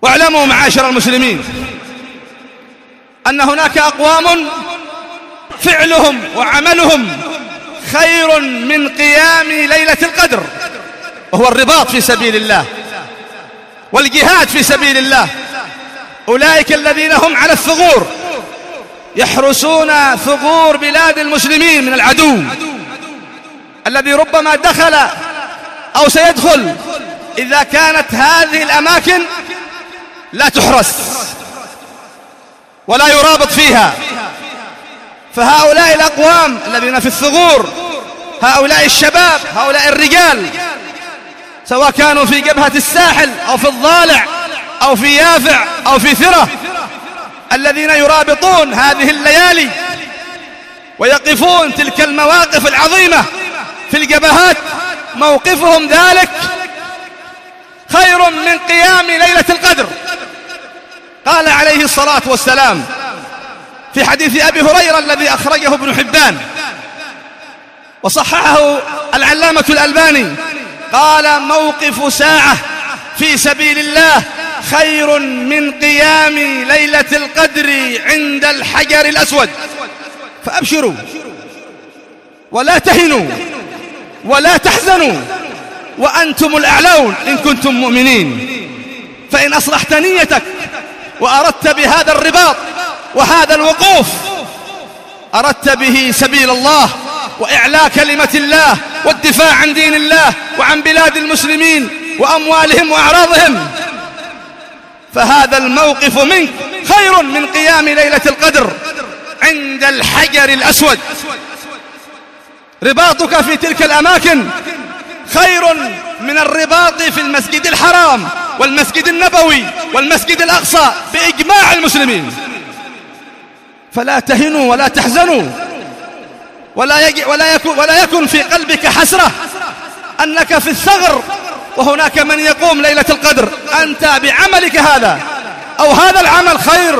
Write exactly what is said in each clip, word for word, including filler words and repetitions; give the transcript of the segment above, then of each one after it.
واعلموا معاشر المسلمين أن هناك أقوام فعلهم وعملهم خير من قيام ليلة القدر، وهو الرباط في سبيل الله والجهاد في سبيل الله. أولئك الذين هم على الثغور يحرسون ثغور بلاد المسلمين من العدو الذي ربما دخل أو سيدخل إذا كانت هذه الأماكن لا تحرس ولا يرابط فيها. فهؤلاء الأقوام الذين في الثغور، هؤلاء الشباب، هؤلاء الرجال، سواء كانوا في جبهة الساحل أو في الضالع أو في يافع أو في ثرة، الذين يرابطون هذه الليالي ويقفون تلك المواقف العظيمة في الجبهات، موقفهم ذلك خير من قيام ليلة القدر. قال عليه الصلاة والسلام في حديث أبي هريرة الذي أخرجه ابن حبان وصححه العلامة الألباني، قال: موقف ساعة في سبيل الله خير من قيام ليلة القدر عند الحجر الأسود. فأبشروا ولا تهنوا ولا تحزنوا وأنتم الأعلون إن كنتم مؤمنين. فإن أصلحت نيتك وأردت بهذا الرباط وهذا الوقوف، أردت به سبيل الله وإعلاء كلمة الله والدفاع عن دين الله وعن بلاد المسلمين وأموالهم وأعراضهم، فهذا الموقف منك خير من قيام ليلة القدر عند الحجر الأسود. رباطك في تلك الأماكن خير من الرباط في المسجد الحرام والمسجد النبوي والمسجد الأقصى بإجماع المسلمين. فلا تهنوا ولا تحزنوا ولا, يج... ولا, يكن... ولا يكن في قلبك حسرة أنك في الثغر وهناك من يقوم ليلة القدر. أنت بعملك هذا أو هذا العمل خير،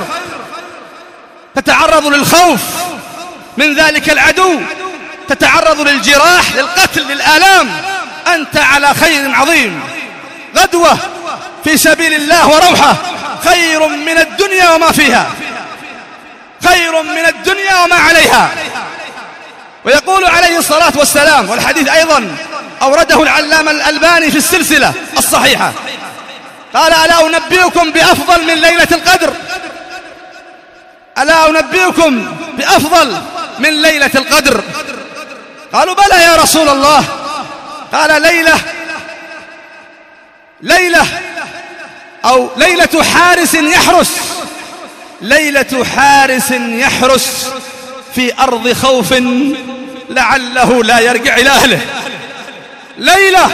تتعرض للخوف من ذلك العدو، تتعرض للجراح، للقتل، للآلام. أنت على خير عظيم. غدوة في سبيل الله وروحة خير من الدنيا وما فيها، خير من الدنيا وما عليها. ويقول عليه الصلاة والسلام، والحديث أيضا أورده العلامة الألباني في السلسلة الصحيحة، قال: ألا أنبئكم بأفضل من ليلة القدر؟ ألا أنبئكم بأفضل من ليلة القدر؟ قالوا: بلى يا رسول الله. قال: ليلة ليلة أو ليلة حارس يحرس، ليلة حارس يحرس في أرض خوف لعله لا يرجع إلى أهله. ليلة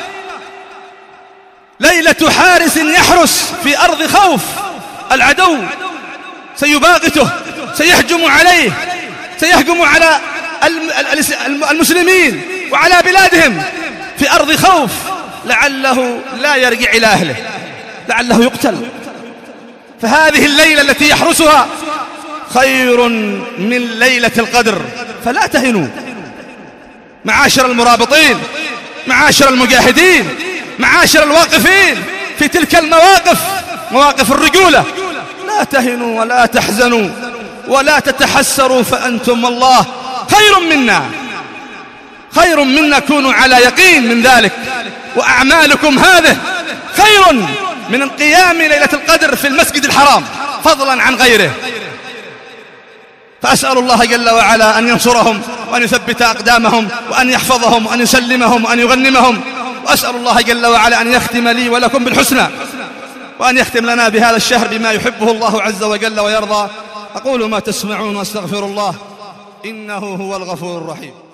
ليلة حارس يحرس في أرض خوف، العدو سيباغته، سيهجم عليه، سيهجم على المسلمين وعلى بلادهم في أرض خوف، لعله لا يرجع إلى أهله، لعله يقتل. فهذه الليلة التي يحرسها خير من ليلة القدر. فلا تهنوا معاشر المرابطين، معاشر المجاهدين، معاشر الواقفين في تلك المواقف، مواقف الرجولة. لا تهنوا ولا تحزنوا ولا تتحسروا، فأنتم الله خير منا، خير منا. كونوا على يقين من ذلك، وأعمالكم هذه خير من قيام ليلة القدر في المسجد الحرام فضلا عن غيره. فأسأل الله جل وعلا أن ينصرهم وأن يثبت أقدامهم وأن يحفظهم وأن يسلمهم وأن يغنمهم. وأسأل الله جل وعلا أن يختم لي ولكم بالحسنى، وأن يختم لنا بهذا الشهر بما يحبه الله عز وجل ويرضى. أقول ما تسمعون وأستغفر الله إنه هو الغفور الرحيم.